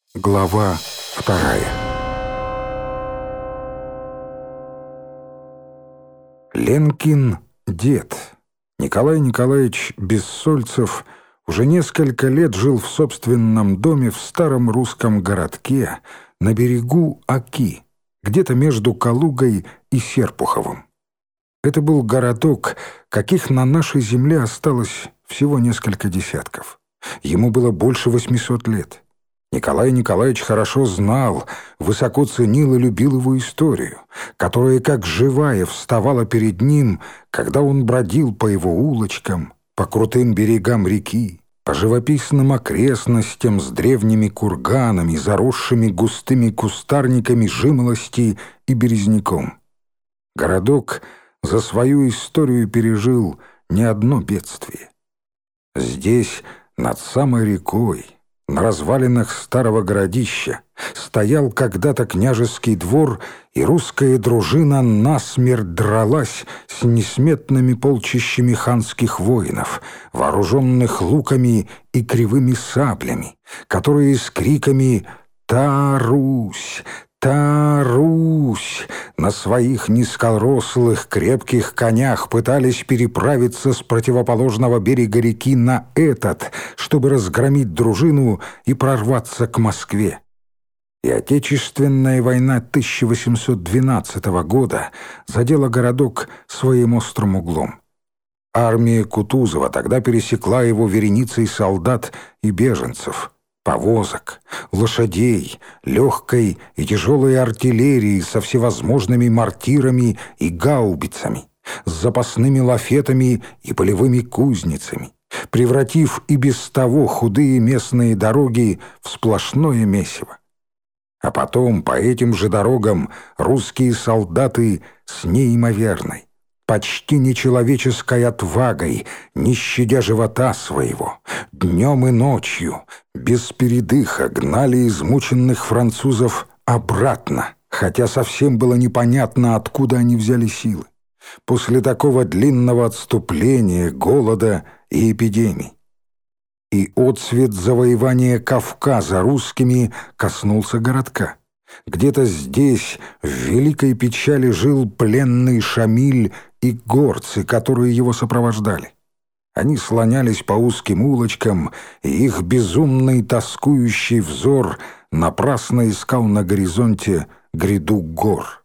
Глава 2. Ленкин дед, Николай Николаевич Бессольцев, уже несколько лет жил в собственном доме в старом русском городке на берегу Оки, где-то между Калугой и Серпуховым. Это был городок, каких на нашей земле осталось всего несколько десятков. Ему было больше 800 лет. Николай Николаевич хорошо знал, высоко ценил и любил его историю, которая как живая вставала перед ним, когда он бродил по его улочкам, по крутым берегам реки, по живописным окрестностям с древними курганами, заросшими густыми кустарниками жимолости и березняком. Городок за свою историю пережил не одно бедствие. Здесь, над самой рекой, на развалинах старого городища, стоял когда-то княжеский двор, и русская дружина насмерть дралась с несметными полчищами ханских воинов, вооруженных луками и кривыми саблями, которые с криками «Та Русь! Та Русь!» на своих низкорослых крепких конях пытались переправиться с противоположного берега реки на этот, чтобы разгромить дружину и прорваться к Москве. И Отечественная война 1812 года задела городок своим острым углом. Армия Кутузова тогда пересекла его вереницей солдат и беженцев, повозок, лошадей, легкой и тяжелой артиллерии со всевозможными мортирами и гаубицами, с запасными лафетами и полевыми кузницами, превратив и без того худые местные дороги в сплошное месиво. А потом по этим же дорогам русские солдаты с неимоверной, почти нечеловеческой отвагой, не щадя живота своего, днем и ночью, без передыха гнали измученных французов обратно, хотя совсем было непонятно, откуда они взяли силы. После такого длинного отступления, голода и эпидемий. И отсвет завоевания Кавказа русскими коснулся городка. Где-то здесь в великой печали жил пленный Шамиль и горцы, которые его сопровождали. Они слонялись по узким улочкам, и их безумный тоскующий взор напрасно искал на горизонте гряду гор.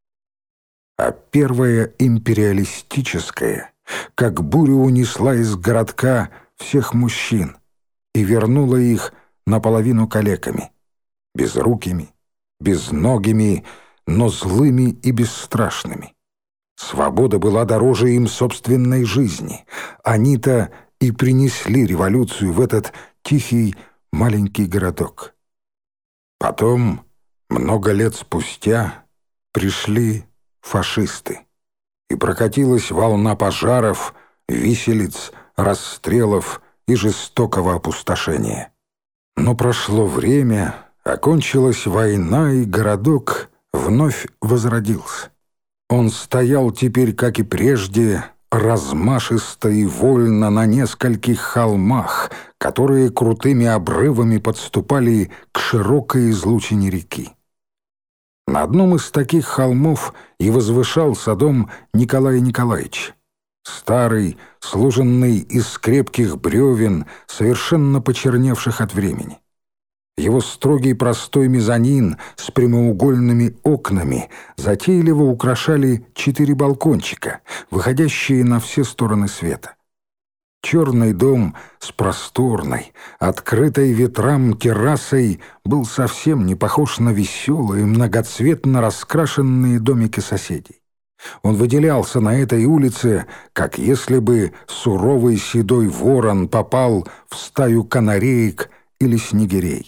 А первая империалистическая, как буря, унесла из городка всех мужчин и вернула их наполовину калеками, безрукими, безногими, но злыми и бесстрашными. Свобода была дороже им собственной жизни. Они-то и принесли революцию в этот тихий маленький городок. Потом, много лет спустя, пришли фашисты, и прокатилась волна пожаров, виселиц, расстрелов и жестокого опустошения. Но прошло время, окончилась война, и городок вновь возродился. Он стоял теперь, как и прежде, размашисто и вольно на нескольких холмах, которые крутыми обрывами подступали к широкой излучине реки. На одном из таких холмов и возвышался дом Николая Николаевича. Старый, сложенный из крепких бревен, совершенно почерневших от времени. Его строгий простой мезонин с прямоугольными окнами затейливо украшали 4 балкончика, выходящие на все стороны света. Черный дом с просторной, открытой ветрам террасой был совсем не похож на веселые, многоцветно раскрашенные домики соседей. Он выделялся на этой улице, как если бы суровый седой ворон попал в стаю канареек или снегирей.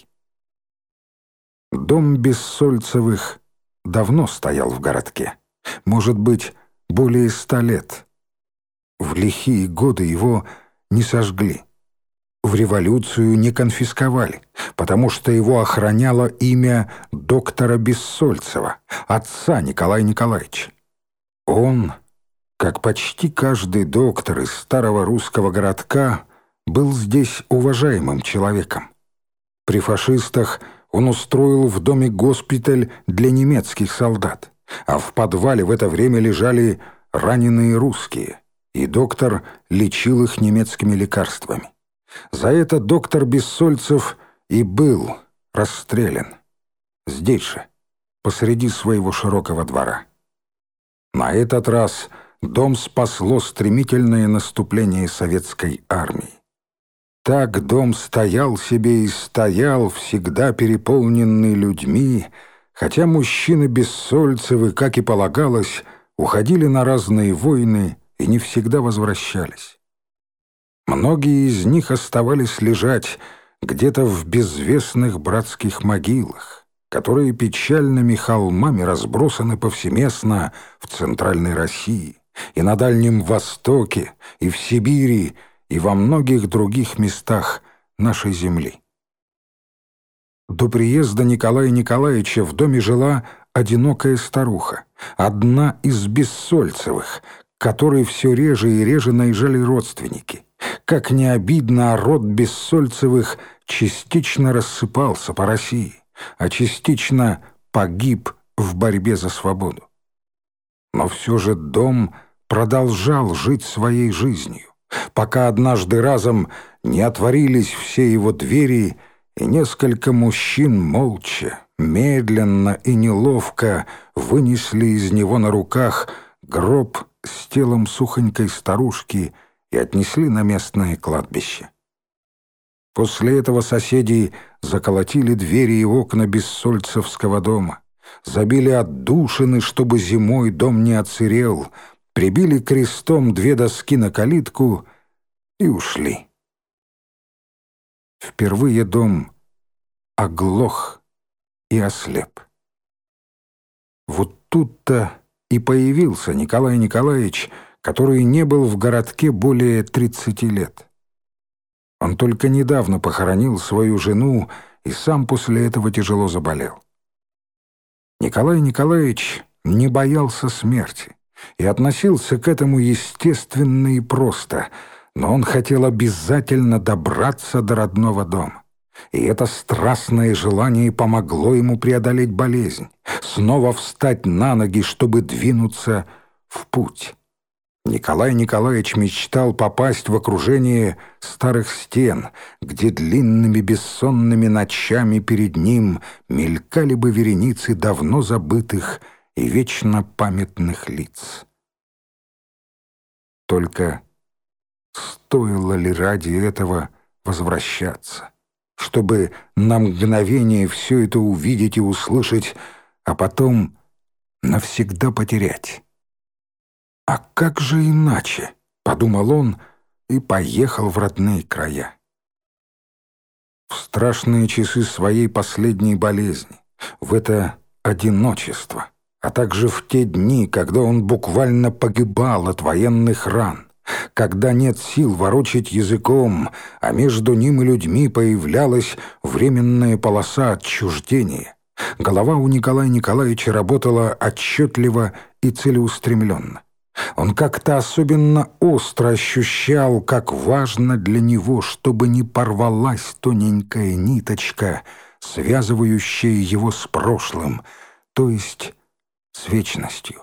Дом Бессольцевых давно стоял в городке, может быть, более 100 лет. В лихие годы его не сожгли, в революцию не конфисковали, потому что его охраняло имя доктора Бессольцева, отца Николая Николаевича. Он, как почти каждый доктор из старого русского городка, был здесь уважаемым человеком. При фашистах Он устроил в доме госпиталь для немецких солдат, а в подвале в это время лежали раненые русские, и доктор лечил их немецкими лекарствами. За это доктор Бессольцев и был расстрелян. Здесь же, посреди своего широкого двора. На этот раз дом спасло стремительное наступление советской армии. Так дом стоял себе и стоял, всегда переполненный людьми, хотя мужчины Бессольцевы, как и полагалось, уходили на разные войны и не всегда возвращались. Многие из них оставались лежать где-то в безвестных братских могилах, которые печальными холмами разбросаны повсеместно в Центральной России, и на Дальнем Востоке, и в Сибири, и во многих других местах нашей земли. До приезда Николая Николаевича в доме жила одинокая старуха, одна из Бессольцевых, к которой все реже и реже наезжали родственники. Как не обидно, а род Бессольцевых частично рассыпался по России, а частично погиб в борьбе за свободу. Но все же дом продолжал жить своей жизнью, пока однажды разом не отворились все его двери, и несколько мужчин молча, медленно и неловко вынесли из него на руках гроб с телом сухонькой старушки и отнесли на местное кладбище. После этого соседи заколотили двери и окна Бессольцевского дома, забили отдушины, чтобы зимой дом не отсырел, прибили крестом 2 доски на калитку и ушли. Впервые дом оглох и ослеп. Вот тут-то и появился Николай Николаевич, который не был в городке более 30 лет. Он только недавно похоронил свою жену и сам после этого тяжело заболел. Николай Николаевич не боялся смерти и относился к этому естественно и просто, но он хотел обязательно добраться до родного дома. И это страстное желание помогло ему преодолеть болезнь, снова встать на ноги, чтобы двинуться в путь. Николай Николаевич мечтал попасть в окружение старых стен, где длинными бессонными ночами перед ним мелькали бы вереницы давно забытых и вечно памятных лиц. Только стоило ли ради этого возвращаться, чтобы на мгновение все это увидеть и услышать, а потом навсегда потерять? «А как же иначе?» — подумал он и поехал в родные края. В страшные часы своей последней болезни, в это одиночество, а также в те дни, когда он буквально погибал от военных ран, когда нет сил ворочать языком, а между ним и людьми появлялась временная полоса отчуждения, голова у Николая Николаевича работала отчетливо и целеустремленно. Он как-то особенно остро ощущал, как важно для него, чтобы не порвалась тоненькая ниточка, связывающая его с прошлым, то есть с вечностью.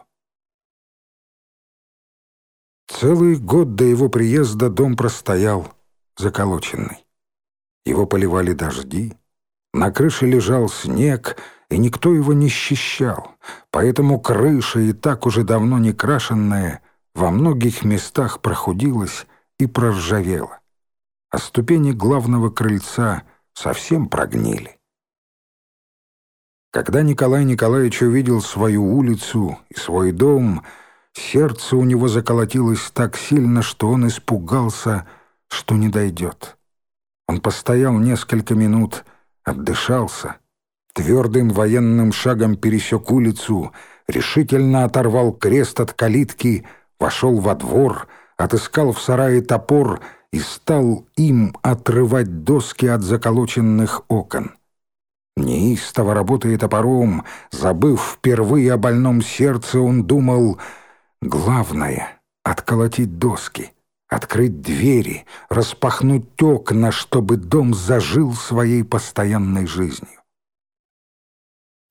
Целый год до его приезда дом простоял заколоченный. Его поливали дожди, на крыше лежал снег, и никто его не счищал, поэтому крыша, и так уже давно не крашенная, во многих местах прохудилась и проржавела, а ступени главного крыльца совсем прогнили. Когда Николай Николаевич увидел свою улицу и свой дом, сердце у него заколотилось так сильно, что он испугался, что не дойдет. Он постоял несколько минут, отдышался, твердым военным шагом пересек улицу, решительно оторвал крест от калитки, вошел во двор, отыскал в сарае топор и стал им отрывать доски от заколоченных окон. Неистово работая топором, забыв впервые о больном сердце, он думал: главное — отколотить доски, открыть двери, распахнуть окна, чтобы дом зажил своей постоянной жизнью.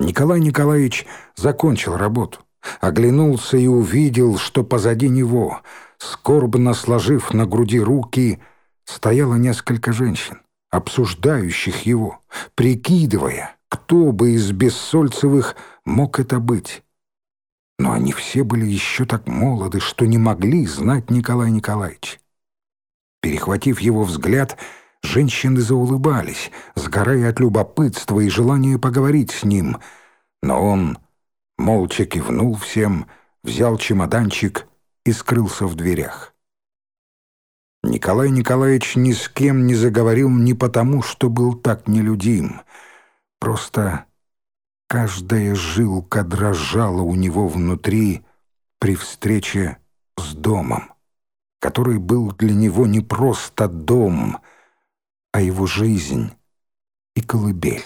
Николай Николаевич закончил работу, оглянулся и увидел, что позади него, скорбно сложив на груди руки, стояло несколько женщин, обсуждающих его, прикидывая, кто бы из Бессольцевых мог это быть. Но они все были еще так молоды, что не могли знать Николая Николаевича. Перехватив его взгляд, женщины заулыбались, сгорая от любопытства и желания поговорить с ним. Но он молча кивнул всем, взял чемоданчик и скрылся в дверях. Николай Николаевич ни с кем не заговорил не потому, что был так нелюдим. Просто каждая жилка дрожала у него внутри при встрече с домом, который был для него не просто дом, а его жизнь и колыбель.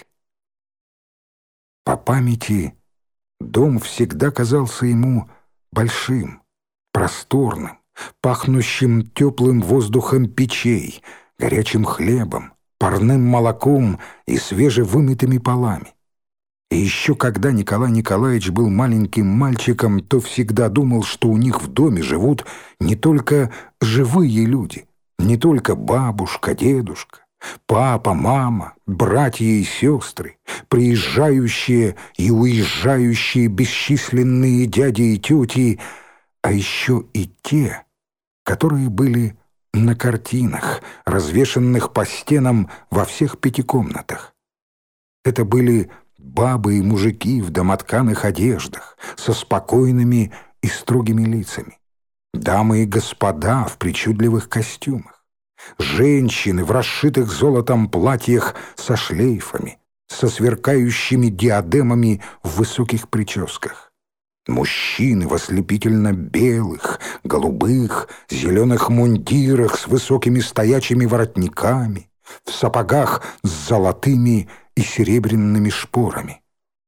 По памяти дом всегда казался ему большим, просторным, пахнущим теплым воздухом печей, горячим хлебом, парным молоком и свежевымытыми полами. И еще когда Николай Николаевич был маленьким мальчиком, то всегда думал, что у них в доме живут не только живые люди, не только бабушка, дедушка, папа, мама, братья и сестры, приезжающие и уезжающие бесчисленные дяди и тети, а еще и те, которые были на картинах, развешанных по стенам во всех 5 комнатах. Это были бабы и мужики в домотканых одеждах, со спокойными и строгими лицами, дамы и господа в причудливых костюмах, женщины в расшитых золотом платьях со шлейфами, со сверкающими диадемами в высоких прическах, мужчины в ослепительно белых, голубых, зеленых мундирах с высокими стоячими воротниками, в сапогах с золотыми и серебряными шпорами.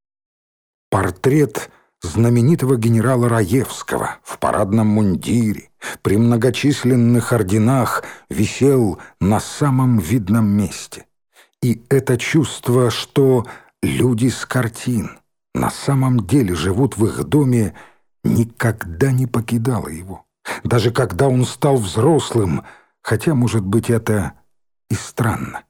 Портрет знаменитого генерала Раевского в парадном мундире при многочисленных орденах висел на самом видном месте. И это чувство, что люди с картин на самом деле живут в их доме, никогда не покидало его. Даже когда он стал взрослым, хотя, может быть, это и странно.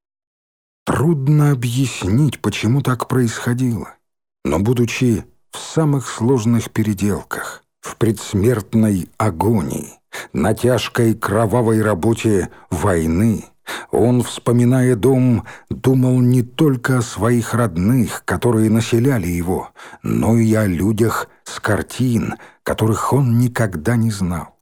Трудно объяснить, почему так происходило, но, будучи в самых сложных переделках, в предсмертной агонии, на тяжкой кровавой работе войны, он, вспоминая дом, думал не только о своих родных, которые населяли его, но и о людях с картин, которых он никогда не знал.